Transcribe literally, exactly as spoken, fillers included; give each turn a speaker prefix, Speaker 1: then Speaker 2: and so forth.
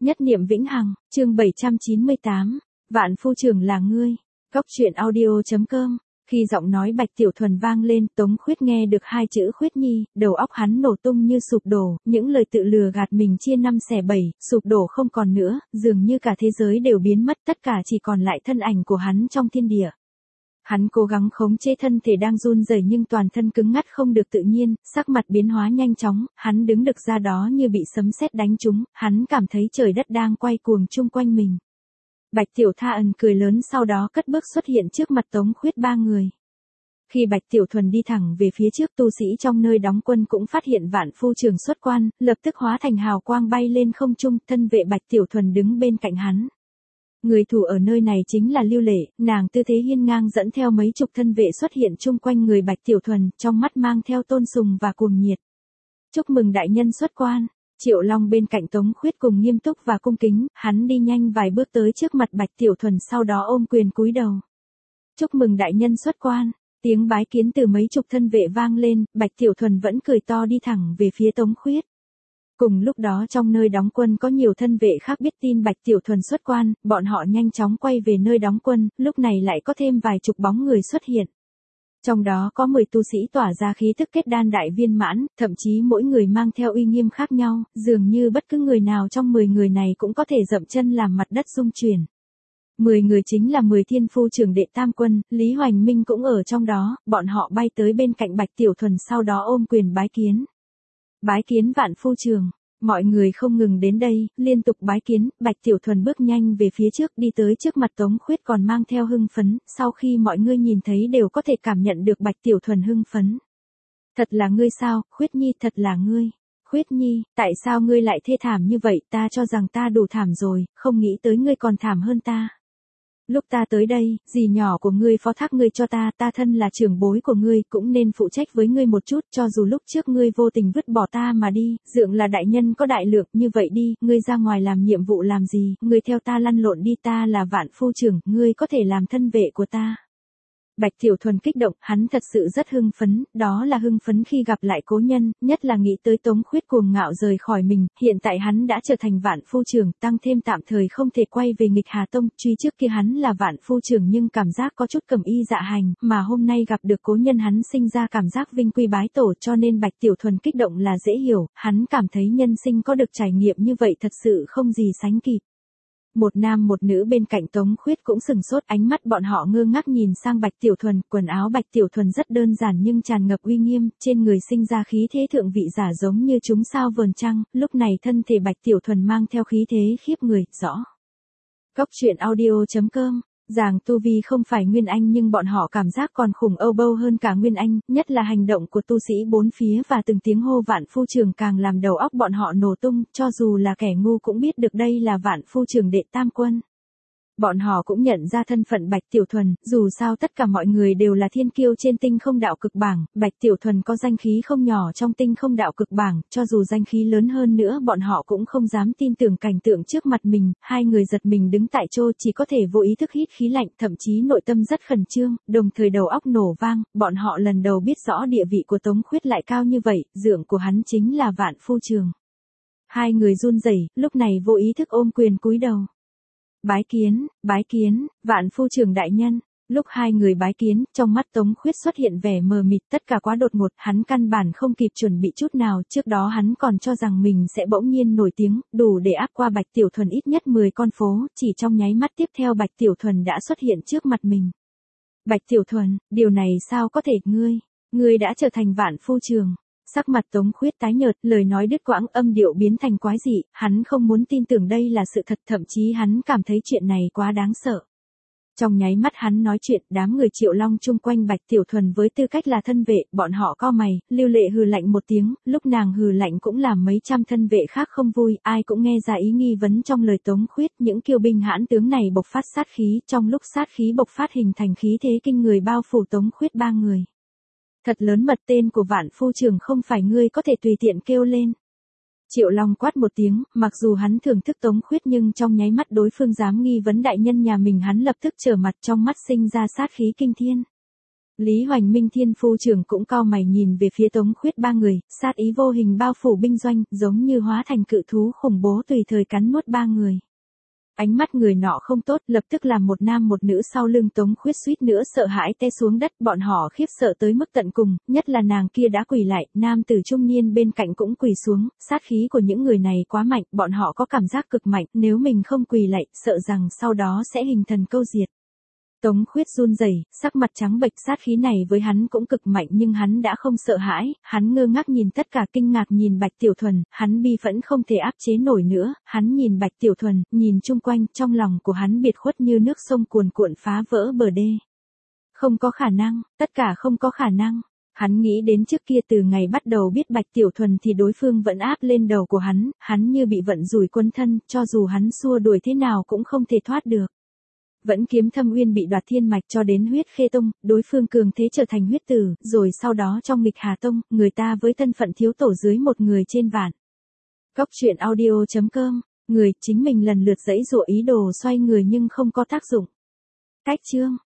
Speaker 1: Nhất niệm vĩnh hằng, chương bảy trăm chín mươi tám, vạn phu trưởng là ngươi. Góc truyện audio.com. Khi giọng nói Bạch Tiểu Thuần vang lên, Tống Khuyết nghe được hai chữ Khuyết Nhi, đầu óc hắn nổ tung như sụp đổ, những lời tự lừa gạt mình chia năm xẻ bảy, sụp đổ không còn nữa, dường như cả thế giới đều biến mất, tất cả chỉ còn lại thân ảnh của hắn trong thiên địa. Hắn cố gắng khống chế thân thể đang run rẩy nhưng toàn thân cứng ngắt không được tự nhiên, sắc mặt biến hóa nhanh chóng, hắn đứng được ra đó như bị sấm sét đánh trúng, hắn cảm thấy trời đất đang quay cuồng chung quanh mình. Bạch Tiểu Tha ẩn cười lớn sau đó cất bước xuất hiện trước mặt Tống Khuyết ba người. Khi Bạch Tiểu Thuần đi thẳng về phía trước, tu sĩ trong nơi đóng quân cũng phát hiện vạn phu trưởng xuất quan, lập tức hóa thành hào quang bay lên không trung, thân vệ Bạch Tiểu Thuần đứng bên cạnh hắn. Người thủ ở nơi này chính là Lưu Lệ, nàng tư thế hiên ngang dẫn theo mấy chục thân vệ xuất hiện chung quanh người Bạch Tiểu Thuần, trong mắt mang theo tôn sùng và cuồng nhiệt. Chúc mừng đại nhân xuất quan. Triệu Long bên cạnh Tống Khuyết cùng nghiêm túc và cung kính, hắn đi nhanh vài bước tới trước mặt Bạch Tiểu Thuần sau đó ôm quyền cúi đầu. Chúc mừng đại nhân xuất quan. Tiếng bái kiến từ mấy chục thân vệ vang lên, Bạch Tiểu Thuần vẫn cười to đi thẳng về phía Tống Khuyết. Cùng lúc đó trong nơi đóng quân có nhiều thân vệ khác biết tin Bạch Tiểu Thuần xuất quan, bọn họ nhanh chóng quay về nơi đóng quân, lúc này lại có thêm vài chục bóng người xuất hiện. Trong đó có mười tu sĩ tỏa ra khí tức kết đan đại viên mãn, thậm chí mỗi người mang theo uy nghiêm khác nhau, dường như bất cứ người nào trong mười người này cũng có thể dậm chân làm mặt đất rung chuyển. Mười người chính là mười thiên phu trưởng đệ tam quân, Lý Hoành Minh cũng ở trong đó, bọn họ bay tới bên cạnh Bạch Tiểu Thuần sau đó ôm quyền bái kiến. Bái kiến vạn phu trưởng. Mọi người không ngừng đến đây, liên tục bái kiến, Bạch Tiểu Thuần bước nhanh về phía trước đi tới trước mặt Tống Khuyết còn mang theo hưng phấn, sau khi mọi người nhìn thấy đều có thể cảm nhận được Bạch Tiểu Thuần hưng phấn. Thật là ngươi sao, Khuyết Nhi, thật là ngươi. Khuyết Nhi, tại sao ngươi lại thê thảm như vậy, ta cho rằng ta đủ thảm rồi, không nghĩ tới ngươi còn thảm hơn ta. Lúc ta tới đây, dì nhỏ của ngươi phó thác ngươi cho ta, ta thân là trưởng bối của ngươi, cũng nên phụ trách với ngươi một chút, cho dù lúc trước ngươi vô tình vứt bỏ ta mà đi, dượng là đại nhân có đại lượng, như vậy đi, ngươi ra ngoài làm nhiệm vụ làm gì, ngươi theo ta lăn lộn đi, ta là vạn phu trưởng, ngươi có thể làm thân vệ của ta. Bạch Tiểu Thuần kích động, hắn thật sự rất hưng phấn, đó là hưng phấn khi gặp lại cố nhân, nhất là nghĩ tới Tống Khuyết cuồng ngạo rời khỏi mình, hiện tại hắn đã trở thành vạn phu trưởng, tăng thêm tạm thời không thể quay về nghịch Hà Tông, truy trước kia hắn là vạn phu trưởng nhưng cảm giác có chút cầm y dạ hành, mà hôm nay gặp được cố nhân hắn sinh ra cảm giác vinh quy bái tổ cho nên Bạch Tiểu Thuần kích động là dễ hiểu, hắn cảm thấy nhân sinh có được trải nghiệm như vậy thật sự không gì sánh kịp. Một nam một nữ bên cạnh Tống Khuyết cũng sừng sốt, ánh mắt bọn họ ngơ ngác nhìn sang Bạch Tiểu Thuần, quần áo Bạch Tiểu Thuần rất đơn giản nhưng tràn ngập uy nghiêm, trên người sinh ra khí thế thượng vị giả giống như chúng sao vờn trăng, lúc này thân thể Bạch Tiểu Thuần mang theo khí thế khiếp người, rõ. Góc truyện audio.com. Giàng tu vi không phải Nguyên Anh nhưng bọn họ cảm giác còn khủng âu bâu hơn cả Nguyên Anh, nhất là hành động của tu sĩ bốn phía và từng tiếng hô vạn phu trưởng càng làm đầu óc bọn họ nổ tung, cho dù là kẻ ngu cũng biết được đây là vạn phu trưởng đệ tam quân. Bọn họ cũng nhận ra thân phận Bạch Tiểu Thuần, dù sao tất cả mọi người đều là thiên kiêu trên tinh không đạo cực bảng, Bạch Tiểu Thuần có danh khí không nhỏ trong tinh không đạo cực bảng, cho dù danh khí lớn hơn nữa bọn họ cũng không dám tin tưởng cảnh tượng trước mặt mình, hai người giật mình đứng tại chỗ chỉ có thể vô ý thức hít khí lạnh, thậm chí nội tâm rất khẩn trương, đồng thời đầu óc nổ vang, bọn họ lần đầu biết rõ địa vị của Tống Khuyết lại cao như vậy, dượng của hắn chính là vạn phu trưởng. Hai người run rẩy, lúc này vô ý thức ôm quyền cúi đầu. Bái kiến, bái kiến, vạn phu trưởng đại nhân. Lúc hai người bái kiến, trong mắt Tống Khuyết xuất hiện vẻ mờ mịt, tất cả quá đột ngột, hắn căn bản không kịp chuẩn bị chút nào, trước đó hắn còn cho rằng mình sẽ bỗng nhiên nổi tiếng, đủ để áp qua Bạch Tiểu Thuần ít nhất mười con phố, chỉ trong nháy mắt tiếp theo Bạch Tiểu Thuần đã xuất hiện trước mặt mình. Bạch Tiểu Thuần, điều này sao có thể, ngươi, ngươi đã trở thành vạn phu trưởng. Sắc mặt Tống Khuyết tái nhợt, lời nói đứt quãng, âm điệu biến thành quái dị, hắn không muốn tin tưởng đây là sự thật, thậm chí hắn cảm thấy chuyện này quá đáng sợ. Trong nháy mắt hắn nói chuyện, đám người Triệu Long chung quanh Bạch Tiểu Thuần với tư cách là thân vệ, bọn họ cau mày, Lưu Lệ hừ lạnh một tiếng, lúc nàng hừ lạnh cũng làm mấy trăm thân vệ khác không vui, ai cũng nghe ra ý nghi vấn trong lời Tống Khuyết, những kiêu binh hãn tướng này bộc phát sát khí, trong lúc sát khí bộc phát hình thành khí thế kinh người bao phủ Tống Khuyết ba người. Thật lớn mật, tên của vạn phu trưởng không phải ngươi có thể tùy tiện kêu lên. Triệu Long quát một tiếng, mặc dù hắn thưởng thức Tống Khuyết nhưng trong nháy mắt đối phương dám nghi vấn đại nhân nhà mình hắn lập tức trở mặt, trong mắt sinh ra sát khí kinh thiên. Lý Hoành Minh Thiên phu trưởng cũng cau mày nhìn về phía Tống Khuyết ba người, sát ý vô hình bao phủ binh doanh, giống như hóa thành cự thú khủng bố tùy thời cắn nuốt ba người. Ánh mắt người nọ không tốt, lập tức làm một nam một nữ sau lưng Tống Khuyết suýt nữa sợ hãi té xuống đất, bọn họ khiếp sợ tới mức tận cùng, nhất là nàng kia đã quỳ lại, nam tử trung niên bên cạnh cũng quỳ xuống, sát khí của những người này quá mạnh, bọn họ có cảm giác cực mạnh, nếu mình không quỳ lại, sợ rằng sau đó sẽ hình thần câu diệt. Tống Khuyết run rẩy, sắc mặt trắng bệch, sát khí này với hắn cũng cực mạnh nhưng hắn đã không sợ hãi, hắn ngơ ngác nhìn tất cả, kinh ngạc nhìn Bạch Tiểu Thuần, hắn bi phẫn không thể áp chế nổi nữa, hắn nhìn Bạch Tiểu Thuần, nhìn chung quanh, trong lòng của hắn biệt khuất như nước sông cuồn cuộn phá vỡ bờ đê. Không có khả năng, tất cả không có khả năng. Hắn nghĩ đến trước kia từ ngày bắt đầu biết Bạch Tiểu Thuần thì đối phương vẫn áp lên đầu của hắn, hắn như bị vận rủi quấn thân, cho dù hắn xua đuổi thế nào cũng không thể thoát được. Vẫn kiếm thâm uyên bị đoạt thiên mạch cho đến huyết khê tông, đối phương cường thế trở thành huyết tử, rồi sau đó trong nghịch hà tông, người ta với thân phận thiếu tổ dưới một người trên vạn. Góc truyện audio chấm com, người chính mình lần lượt giãy giụa ý đồ xoay người nhưng không có tác dụng. Cách chương